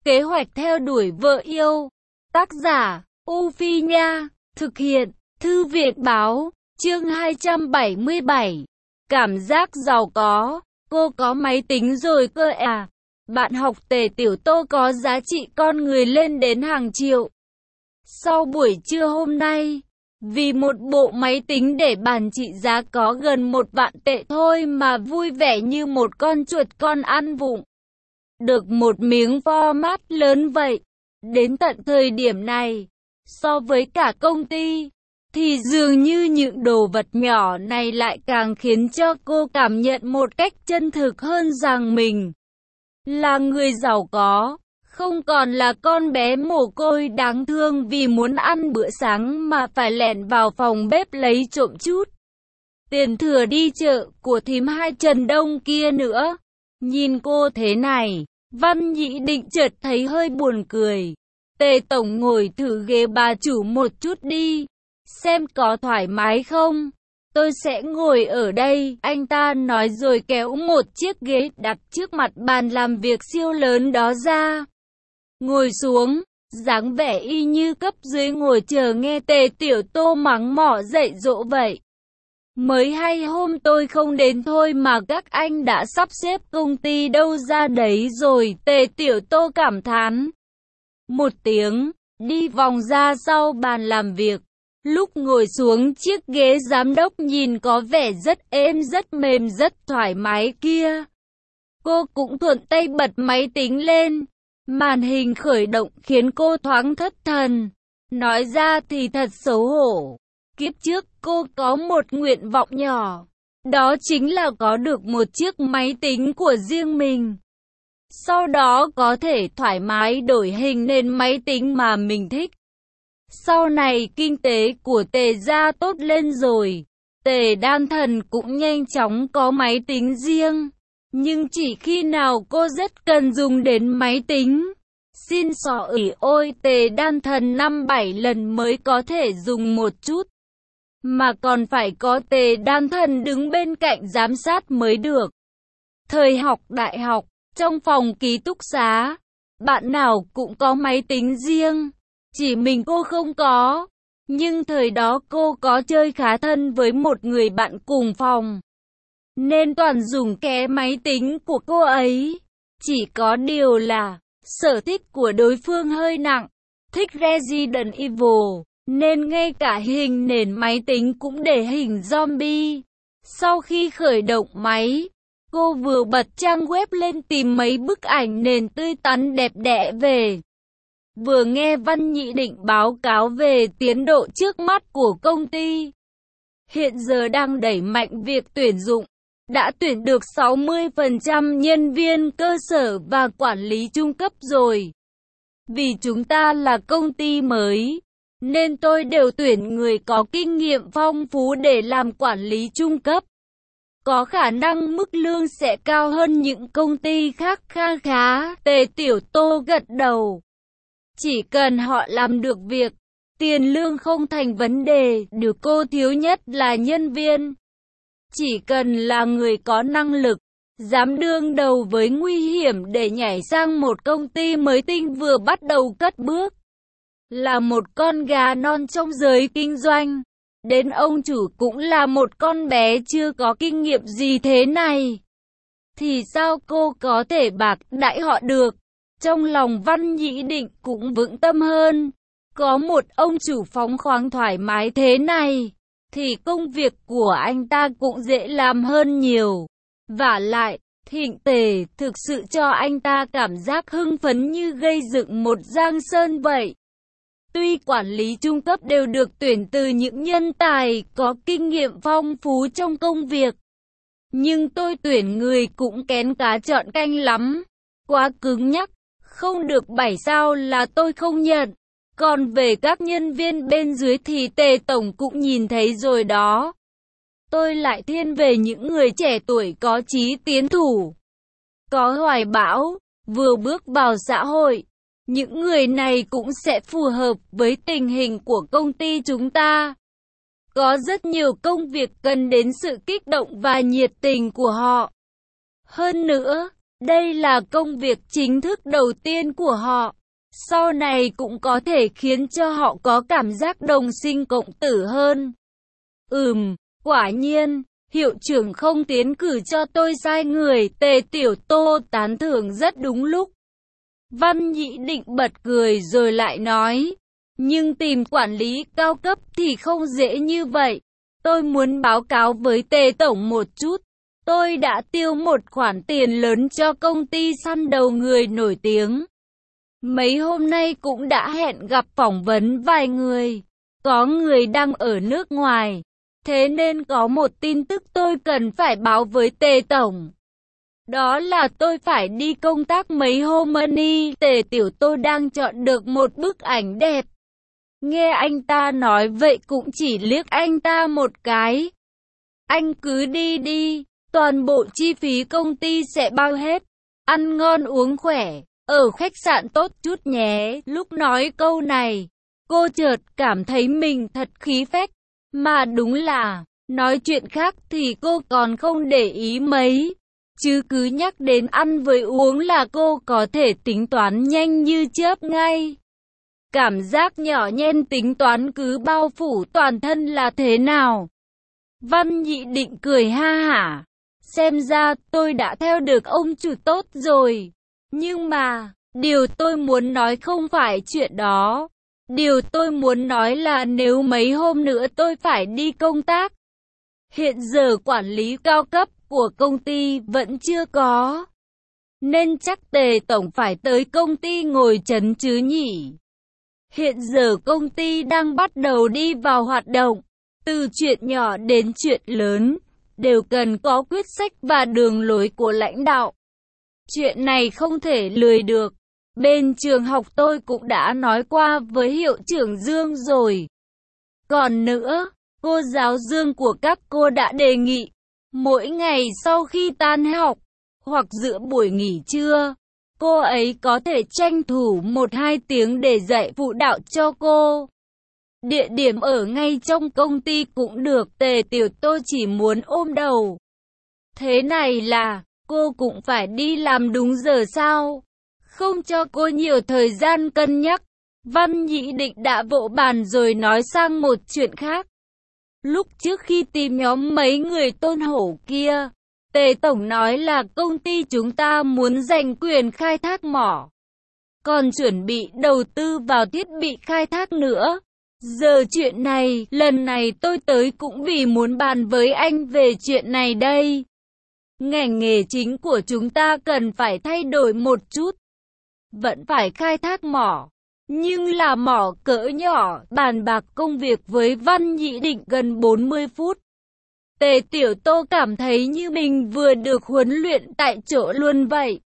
Kế hoạch theo đuổi vợ yêu. Tác giả, U Phi Nha. Thực hiện, Thư viện Báo. Chương 277. Cảm giác giàu có. Cô có máy tính rồi cơ à? Bạn học Tề Tiểu Tô có giá trị con người lên đến hàng triệu. Sau buổi trưa hôm nay, vì một bộ máy tính để bàn trị giá có gần 1 vạn tệ thôi mà vui vẻ như một con chuột con ăn vụng. Được một miếng format lớn vậy. Đến tận thời điểm này, so với cả công ty, thì dường như những đồ vật nhỏ này lại càng khiến cho cô cảm nhận một cách chân thực hơn rằng mình là người giàu có, không còn là con bé mồ côi đáng thương vì muốn ăn bữa sáng mà phải lẻn vào phòng bếp lấy trộm chút tiền thừa đi chợ của thím Hai Trần Đông kia nữa. Nhìn cô thế này, Văn Nhĩ Định chợt thấy hơi buồn cười. Tề tổng ngồi thử ghế bà chủ một chút đi, xem có thoải mái không. Tôi sẽ ngồi ở đây, anh ta nói rồi kéo một chiếc ghế đặt trước mặt bàn làm việc siêu lớn đó ra. Ngồi xuống, dáng vẻ y như cấp dưới ngồi chờ nghe Tề Tiểu Tô mắng mỏ dạy dỗ vậy. Mới hay hôm tôi không đến thôi mà các anh đã sắp xếp công ty đâu ra đấy rồi, Tề Tiểu Tô cảm thán một tiếng, đi vòng ra sau bàn làm việc. Lúc ngồi xuống chiếc ghế giám đốc nhìn có vẻ rất êm, rất mềm, rất thoải mái kia, cô cũng thuận tay bật máy tính lên. Màn hình khởi động khiến cô thoáng thất thần. Nói ra thì thật xấu hổ. Kiếp trước cô có một nguyện vọng nhỏ, đó chính là có được một chiếc máy tính của riêng mình. Sau đó có thể thoải mái đổi hình lên máy tính mà mình thích. Sau này kinh tế của Tề gia tốt lên rồi, Tề Đan Thần cũng nhanh chóng có máy tính riêng. Nhưng chỉ khi nào cô rất cần dùng đến máy tính, xin xỏ ỉ ôi Tề Đan Thần 5-7 lần mới có thể dùng một chút. Mà còn phải có Tề Đan Thần đứng bên cạnh giám sát mới được. Thời học đại học, trong phòng ký túc xá, bạn nào cũng có máy tính riêng, chỉ mình cô không có. Nhưng thời đó cô có chơi khá thân với một người bạn cùng phòng, nên toàn dùng cái máy tính của cô ấy. Chỉ có điều là, sở thích của đối phương hơi nặng, thích Resident Evil, nên ngay cả hình nền máy tính cũng để hình zombie. Sau khi khởi động máy, cô vừa bật trang web lên tìm mấy bức ảnh nền tươi tắn đẹp đẽ về. Vừa nghe Văn Nhĩ Định báo cáo về tiến độ trước mắt của công ty. Hiện giờ đang đẩy mạnh việc tuyển dụng. Đã tuyển được 60% nhân viên cơ sở và quản lý trung cấp rồi. Vì chúng ta là công ty mới, nên tôi đều tuyển người có kinh nghiệm phong phú để làm quản lý trung cấp. Có khả năng mức lương sẽ cao hơn những công ty khác kha khá. Tề Tiểu Tô gật đầu. Chỉ cần họ làm được việc, tiền lương không thành vấn đề. Điều cô thiếu nhất là nhân viên. Chỉ cần là người có năng lực, dám đương đầu với nguy hiểm để nhảy sang một công ty mới tinh vừa bắt đầu cất bước. Là một con gà non trong giới kinh doanh. Đến ông chủ cũng là một con bé chưa có kinh nghiệm gì thế này. Thì sao cô có thể bạc đãi họ được? Trong lòng Văn Nhĩ Định cũng vững tâm hơn. Có một ông chủ phóng khoáng thoải mái thế này, thì công việc của anh ta cũng dễ làm hơn nhiều. Vả lại, Thịnh Tề thực sự cho anh ta cảm giác hưng phấn như gây dựng một giang sơn vậy. Tuy quản lý trung cấp đều được tuyển từ những nhân tài có kinh nghiệm phong phú trong công việc, nhưng tôi tuyển người cũng kén cá chọn canh lắm. Quá cứng nhắc, không được 7 sao là tôi không nhận. Còn về các nhân viên bên dưới thì Tề Tổng cũng nhìn thấy rồi đó. Tôi lại thiên về những người trẻ tuổi có chí tiến thủ, có hoài bão, vừa bước vào xã hội. Những người này cũng sẽ phù hợp với tình hình của công ty chúng ta. Có rất nhiều công việc cần đến sự kích động và nhiệt tình của họ. Hơn nữa, Đây là công việc chính thức đầu tiên của họ. Sau này cũng có thể khiến cho họ có cảm giác đồng sinh cộng tử hơn. Quả nhiên, hiệu trưởng không tiến cử cho tôi sai người, Tề Tiểu Tô tán thưởng rất đúng lúc. Văn Nhĩ Định bật cười rồi lại nói, nhưng tìm quản lý cao cấp thì không dễ như vậy. Tôi muốn báo cáo với Tề Tổng một chút. Tôi đã tiêu một khoản tiền lớn cho công ty săn đầu người nổi tiếng. Mấy hôm nay cũng đã hẹn gặp phỏng vấn vài người. Có người đang ở nước ngoài. Thế nên có một tin tức tôi cần phải báo với Tề Tổng. Đó là tôi phải đi công tác mấy hôm đi. Tề Tiểu Tô đang chọn được một bức ảnh đẹp. Nghe anh ta nói vậy cũng chỉ liếc anh ta một cái. Anh cứ đi đi, toàn bộ chi phí công ty sẽ bao hết. Ăn ngon uống khỏe, ở khách sạn tốt chút nhé. Lúc nói câu này, cô chợt cảm thấy mình thật khí phách. Mà đúng là, nói chuyện khác thì cô còn không để ý mấy. Chứ cứ nhắc đến ăn với uống là cô có thể tính toán nhanh như chớp ngay. Cảm giác nhỏ nhen tính toán cứ bao phủ toàn thân là thế nào? Văn Nhĩ Định cười ha hả. Xem ra tôi đã theo được ông chủ tốt rồi. Nhưng mà, điều tôi muốn nói không phải chuyện đó. Điều tôi muốn nói là nếu mấy hôm nữa tôi phải đi công tác. Hiện giờ quản lý cao cấp của công ty vẫn chưa có. Nên chắc Tề Tổng phải tới công ty ngồi chấn chứ nhỉ? Hiện giờ công ty đang bắt đầu đi vào hoạt động. Từ chuyện nhỏ đến chuyện lớn, đều cần có quyết sách và đường lối của lãnh đạo. Chuyện này không thể lười được. Bên trường học tôi cũng đã nói qua với hiệu trưởng Dương rồi. Còn nữa, cô giáo Dương của các cô đã đề nghị, mỗi ngày sau khi tan học, hoặc giữa buổi nghỉ trưa, cô ấy có thể tranh thủ 1-2 tiếng để dạy phụ đạo cho cô. Địa điểm ở ngay trong công ty cũng được. Tề Tiểu Tô chỉ muốn ôm đầu. Thế này là, cô cũng phải đi làm đúng giờ sao? Không cho cô nhiều thời gian cân nhắc. Văn Nhĩ Định đã vỗ bàn rồi nói sang một chuyện khác. Lúc trước khi tìm nhóm mấy người Tôn Hổ kia, Tề Tổng nói là công ty chúng ta muốn giành quyền khai thác mỏ. Còn chuẩn bị đầu tư vào thiết bị khai thác nữa. Giờ chuyện này, lần này tôi tới cũng vì muốn bàn với anh về chuyện này đây. Ngành nghề chính của chúng ta cần phải thay đổi một chút. Vẫn phải khai thác mỏ, nhưng là mỏ cỡ nhỏ. Bàn bạc công việc với Văn Nhĩ Định gần 40 phút. Tề Tiểu Tô cảm thấy như mình vừa được huấn luyện tại chỗ luôn vậy.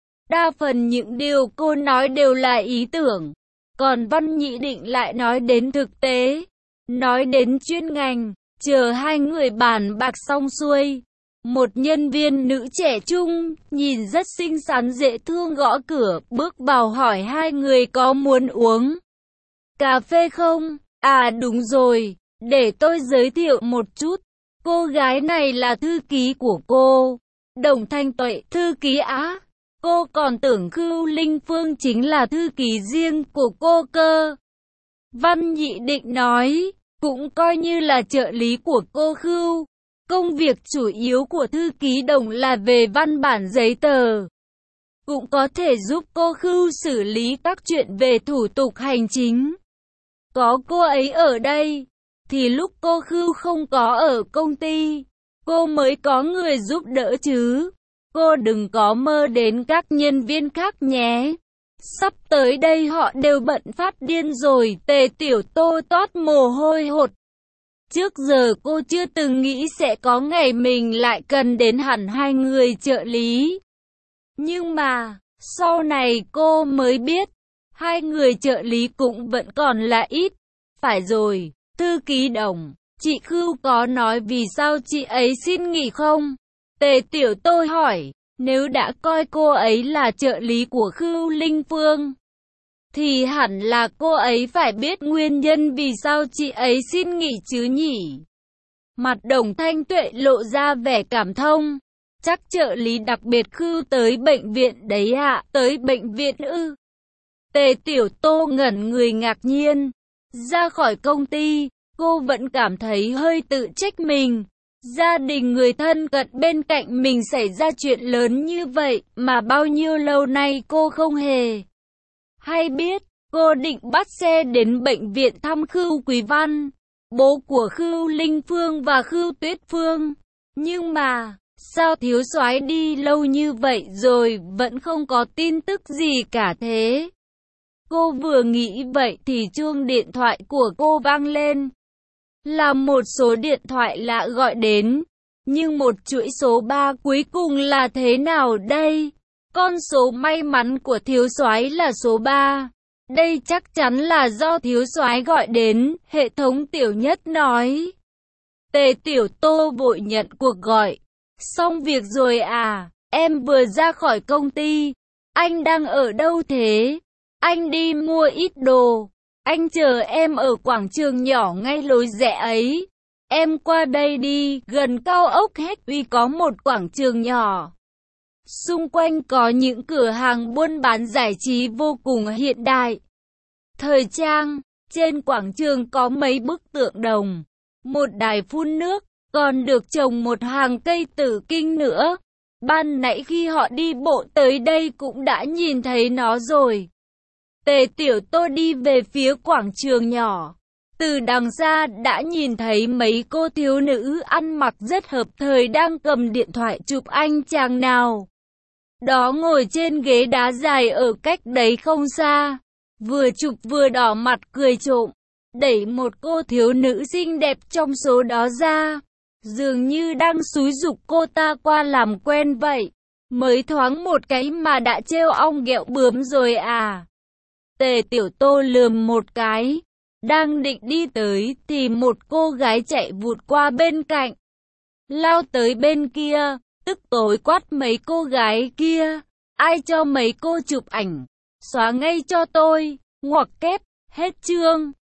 Đa phần những điều cô nói đều là ý tưởng. Còn Văn Nhĩ Định lại nói đến thực tế, nói đến chuyên ngành. Chờ hai người bàn bạc xong xuôi, một nhân viên nữ trẻ trung, nhìn rất xinh xắn dễ thương gõ cửa, bước vào hỏi hai người có muốn uống cà phê không? À đúng rồi, để tôi giới thiệu một chút. Cô gái này là thư ký của cô, Đồng Thanh Tuệ. Thư ký á? Cô còn tưởng Khưu Linh Phương chính là thư ký riêng của cô cơ. Văn Nhĩ Định nói, cũng coi như là trợ lý của cô Khưu. Công việc chủ yếu của thư ký Đồng là về văn bản giấy tờ. Cũng có thể giúp cô Khưu xử lý các chuyện về thủ tục hành chính. Có cô ấy ở đây, thì lúc cô Khưu không có ở công ty, cô mới có người giúp đỡ chứ. Cô đừng có mơ đến các nhân viên khác nhé. Sắp tới đây họ đều bận phát điên rồi. Tề Tiểu Tô toát mồ hôi hột. Trước giờ cô chưa từng nghĩ sẽ có ngày mình lại cần đến hẳn hai người trợ lý. Nhưng mà, sau này cô mới biết, hai người trợ lý cũng vẫn còn là ít. Phải rồi, thư ký Đồng, chị Khưu có nói vì sao chị ấy xin nghỉ không? Tề Tiểu Tô hỏi, nếu đã coi cô ấy là trợ lý của Khưu Linh Phương, thì hẳn là cô ấy phải biết nguyên nhân vì sao chị ấy xin nghỉ chứ nhỉ? Mặt Đồng Thanh Tuệ lộ ra vẻ cảm thông. Chắc trợ lý đặc biệt Khưu tới bệnh viện đấy ạ. Tới bệnh viện ư? Tề Tiểu Tô ngẩn người ngạc nhiên. Ra khỏi công ty, cô vẫn cảm thấy hơi tự trách mình. Gia đình người thân cận bên cạnh mình xảy ra chuyện lớn như vậy mà bao nhiêu lâu nay cô không hề hay biết. Cô định bắt xe đến bệnh viện thăm Khưu Quý Văn, bố của Khưu Linh Phương và Khưu Tuyết Phương. Nhưng mà, sao thiếu soái đi lâu như vậy rồi vẫn không có tin tức gì cả thế? Cô vừa nghĩ vậy thì chuông điện thoại của cô vang lên. Là một số điện thoại lạ gọi đến. Nhưng một chuỗi số 3 cuối cùng là thế nào đây? Con số may mắn của thiếu soái là số 3. Đây chắc chắn là do thiếu soái gọi đến, hệ thống Tiểu Nhất nói. Tề Tiểu Tô vội nhận cuộc gọi. Xong việc rồi à, em vừa ra khỏi công ty. Anh đang ở đâu thế? Anh đi mua ít đồ. Anh chờ em ở quảng trường nhỏ ngay lối rẽ ấy. Em qua đây đi, gần cao ốc Hedwig có một quảng trường nhỏ. Xung quanh có những cửa hàng buôn bán giải trí vô cùng hiện đại. Thời trang, trên quảng trường có mấy bức tượng đồng, một đài phun nước, còn được trồng một hàng cây tử kinh nữa. Ban nãy khi họ đi bộ tới đây cũng đã nhìn thấy nó rồi. Tề Tiểu Tô đi về phía quảng trường nhỏ. Từ đằng xa đã nhìn thấy mấy cô thiếu nữ ăn mặc rất hợp thời đang cầm điện thoại chụp anh chàng nào đó ngồi trên ghế đá dài ở cách đấy không xa. Vừa chụp vừa đỏ mặt cười trộm, đẩy một cô thiếu nữ xinh đẹp trong số đó ra. Dường như đang xúi giục cô ta qua làm quen vậy. Mới thoáng một cái mà đã trêu ong ghẹo bướm rồi à? Tề Tiểu Tô lườm một cái. Đang định đi tới thì một cô gái chạy vụt qua bên cạnh. Lao tới bên kia, tức tối quát mấy cô gái kia. Ai cho mấy cô chụp ảnh? Xóa ngay cho tôi, ngoặc kép, hết chương.